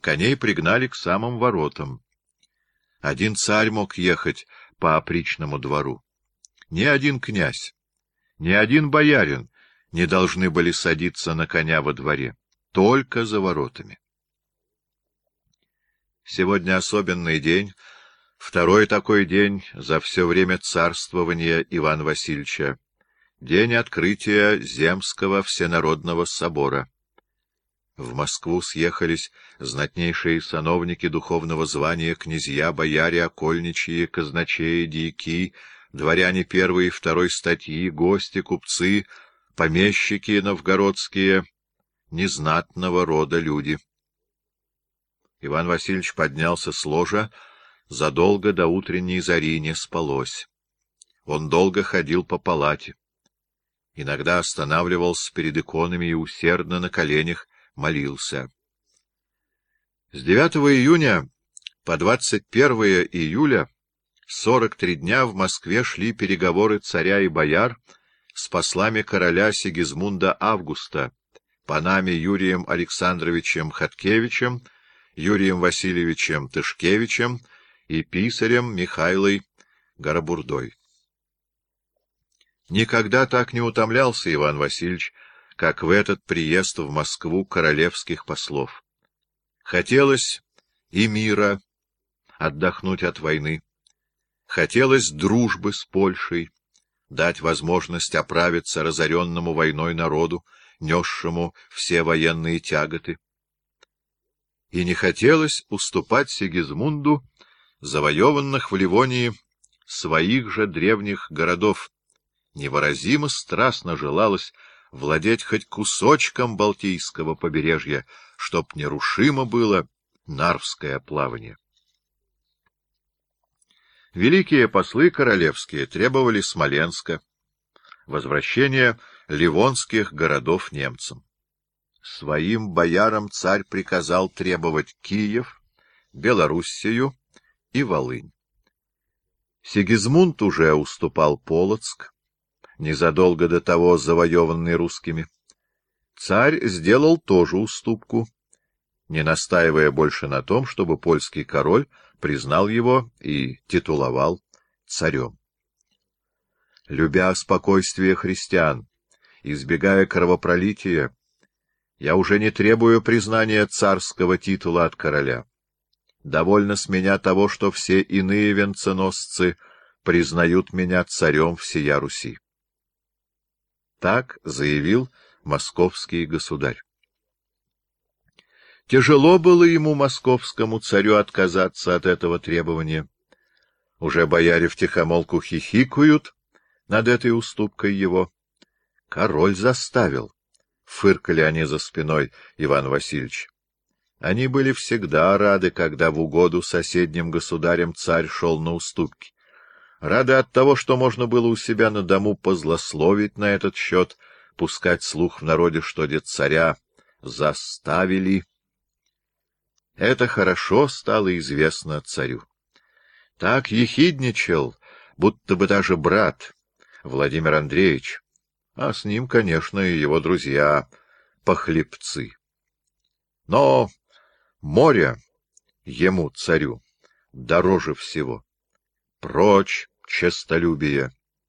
Коней пригнали к самым воротам. Один царь мог ехать по опричному двору. Ни один князь, ни один боярин не должны были садиться на коня во дворе, только за воротами. Сегодня особенный день, второй такой день за все время царствования Ивана Васильевича, день открытия Земского Всенародного собора. В Москву съехались знатнейшие сановники духовного звания, князья, бояре, окольничьи, казначеи, дьяки, дворяне первой и второй статьи, гости, купцы, помещики новгородские, незнатного рода люди. Иван Васильевич поднялся с ложа, задолго до утренней зари не спалось. Он долго ходил по палате. Иногда останавливался перед иконами и усердно на коленях молился. С 9 июня по 21 июля 43 дня в Москве шли переговоры царя и бояр с послами короля Сигизмунда Августа, панами Юрием Александровичем Хаткевичем, Юрием Васильевичем Тышкевичем и писарем Михайлой Горобурдой. Никогда так не утомлялся Иван Васильевич, как в этот приезд в Москву королевских послов. Хотелось и мира, отдохнуть от войны. Хотелось дружбы с Польшей, дать возможность оправиться разоренному войной народу, несшему все военные тяготы. И не хотелось уступать Сигизмунду завоеванных в Ливонии своих же древних городов. Невыразимо страстно желалось владеть хоть кусочком Балтийского побережья, чтоб нерушимо было Нарвское плавание. Великие послы королевские требовали Смоленска, возвращения ливонских городов немцам. Своим боярам царь приказал требовать Киев, Белоруссию и Волынь. Сигизмунд уже уступал Полоцк, незадолго до того завоеванный русскими. Царь сделал тоже уступку, не настаивая больше на том, чтобы польский король признал его и титуловал царем. Любя спокойствие христиан, избегая кровопролития, я уже не требую признания царского титула от короля. Довольно с меня того, что все иные венценосцы признают меня царем всея Руси. Так заявил московский государь. Тяжело было ему, московскому царю, отказаться от этого требования. Уже бояре втихомолку хихикают над этой уступкой его. Король заставил, фыркали они за спиной Ивана Васильевича. Они были всегда рады, когда в угоду соседним государям царь шел на уступки. Рады от того, что можно было у себя на дому позлословить на этот счет, пускать слух в народе, что дед царя заставили. Это хорошо стало известно царю. Так ехидничал, будто бы даже брат Владимир Андреевич, а с ним, конечно, и его друзья, похлебцы. Но море ему, царю, дороже всего. Прочь честолюбие.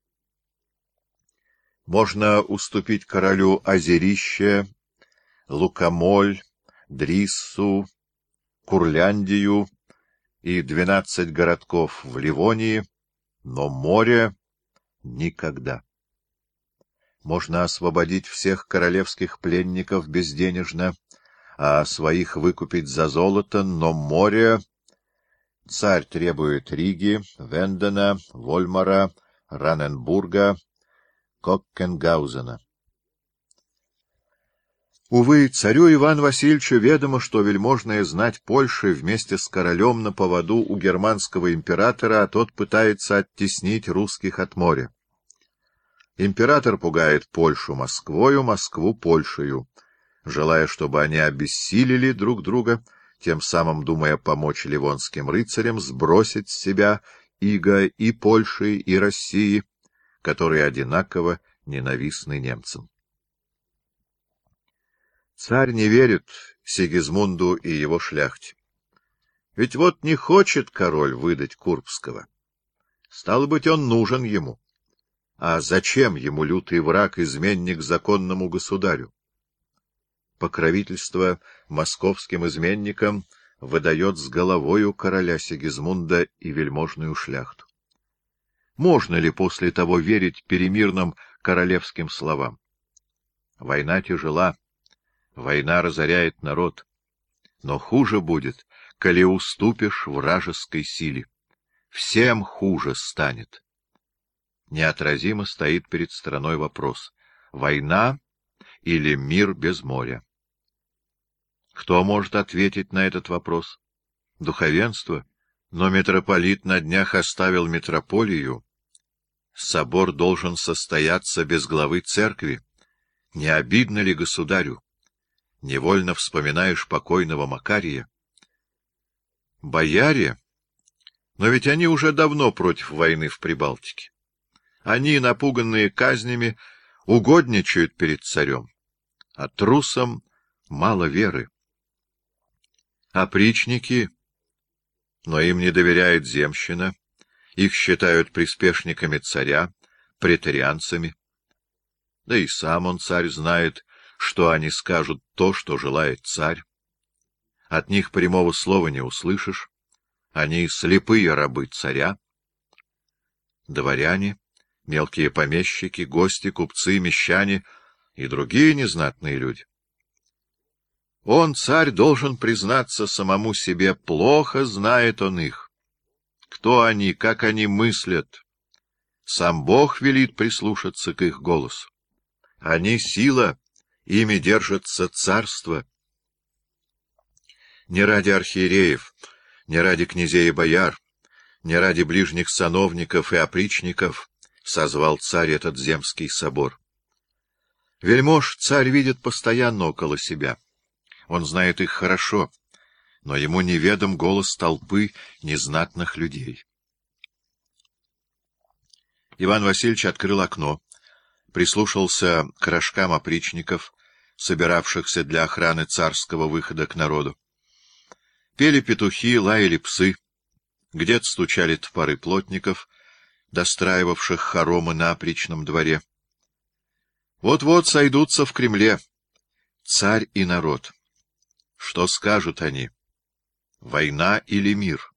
Можно уступить королю Озерище, Лукомоль, Дриссу, Курляндию и 12 городков в Ливонии, но море никогда. Можно освободить всех королевских пленников безденежно, а своих выкупить за золото, но море... Царь требует Риги, Вендена, Вольмара, Раненбурга, Коккенгаузена. Увы, царю Ивану Васильевичу ведомо, что вельможная знать Польши вместе с королем на поводу у германского императора, а тот пытается оттеснить русских от моря. Император пугает Польшу Москвою, Москву Польшею, желая, чтобы они обессилили друг друга, тем самым думая помочь ливонским рыцарям сбросить с себя иго и Польши, и России, которые одинаково ненавистны немцам. Царь не верит Сигизмунду и его шляхте. Ведь вот не хочет король выдать Курбского. Стало быть, он нужен ему. А зачем ему лютый враг, изменник законному государю? Покровительство московским изменникам выдает с головою короля Сигизмунда и вельможную шляхту. Можно ли после того верить перемирным королевским словам? Война тяжела, война разоряет народ, но хуже будет, коли уступишь вражеской силе. Всем хуже станет. Неотразимо стоит перед страной вопрос: война или мир без моря? Кто может ответить на этот вопрос? Духовенство. Но митрополит на днях оставил митрополию. Собор должен состояться без главы церкви. Не обидно ли государю? Невольно вспоминаешь покойного Макария. Бояре? Но ведь они уже давно против войны в Прибалтике. Они, напуганные казнями, угодничают перед царем. А трусам мало веры. Опричники, но им не доверяет земщина, их считают приспешниками царя, преторианцами. Да и сам он, царь, знает, что они скажут то, что желает царь. От них прямого слова не услышишь, они слепые рабы царя. Дворяне, мелкие помещики, гости, купцы, мещане и другие незнатные люди. Он, царь, должен признаться самому себе, плохо знает он их. Кто они, как они мыслят? Сам Бог велит прислушаться к их голосу. Они — сила, ими держится царство. Не ради архиереев, не ради князей и бояр, не ради ближних сановников и опричников созвал царь этот земский собор. Вельмож царь видит постоянно около себя. Он знает их хорошо, но ему неведом голос толпы незнатных людей. Иван Васильевич открыл окно, прислушался к рожкам опричников, собиравшихся для охраны царского выхода к народу. Пели петухи, лаяли псы, где-то стучали топоры плотников, достраивавших хоромы на опричном дворе. Вот-вот сойдутся в Кремле царь и народ. Что скажут они? Война или мир?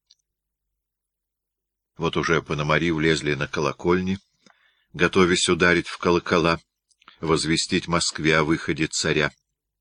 Вот уже пономари влезли на колокольни, готовясь ударить в колокола, возвестить Москве о выходе царя.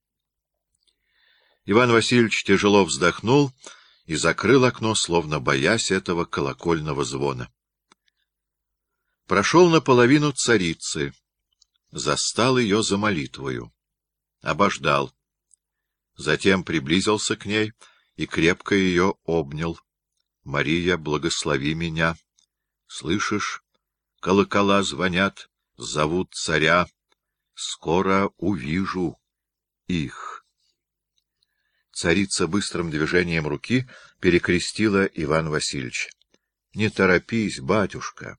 Иван Васильевич тяжело вздохнул и закрыл окно, словно боясь этого колокольного звона. Прошел наполовину царицы, застал ее за молитвою, обождал. Затем приблизился к ней и крепко ее обнял. — Мария, благослови меня. Слышишь, колокола звонят, зовут царя. Скоро увижу их. Царица быстрым движением руки перекрестила Ивана Васильевича. — Не торопись, батюшка.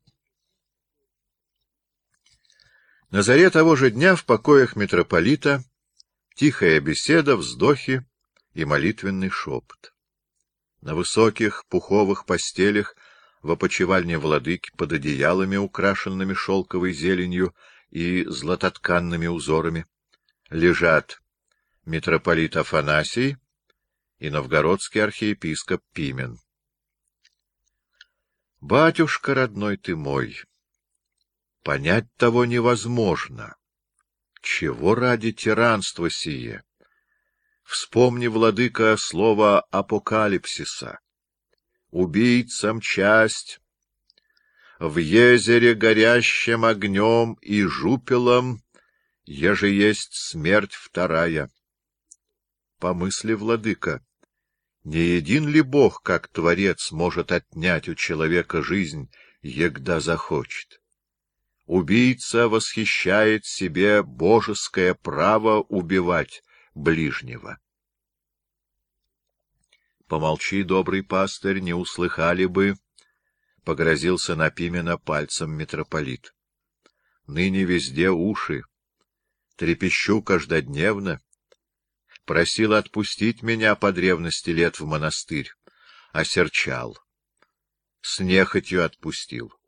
На заре того же дня в покоях митрополита тихая беседа, вздохи и молитвенный шепот. На высоких пуховых постелях в опочивальне владыки под одеялами, украшенными шелковой зеленью и златотканными узорами, лежат митрополит Афанасий и новгородский архиепископ Пимен. Батюшка родной ты мой, понять того невозможно. Чего ради тиранства сие? Вспомни, владыка, слово апокалипсиса. Убийцам часть, в езере горящем огнем и жупелом, еже есть смерть вторая. Помысли, владыка, не един ли Бог, как Творец, может отнять у человека жизнь, егда захочет? Убийца восхищает себе божеское право убивать ближнего. Помолчи, добрый пастырь, не услыхали бы, — погрозился на Пимена пальцем митрополит. Ныне везде уши, трепещу каждодневно, Просил отпустить меня по древности лет в монастырь. Осерчал. С нехотью отпустил.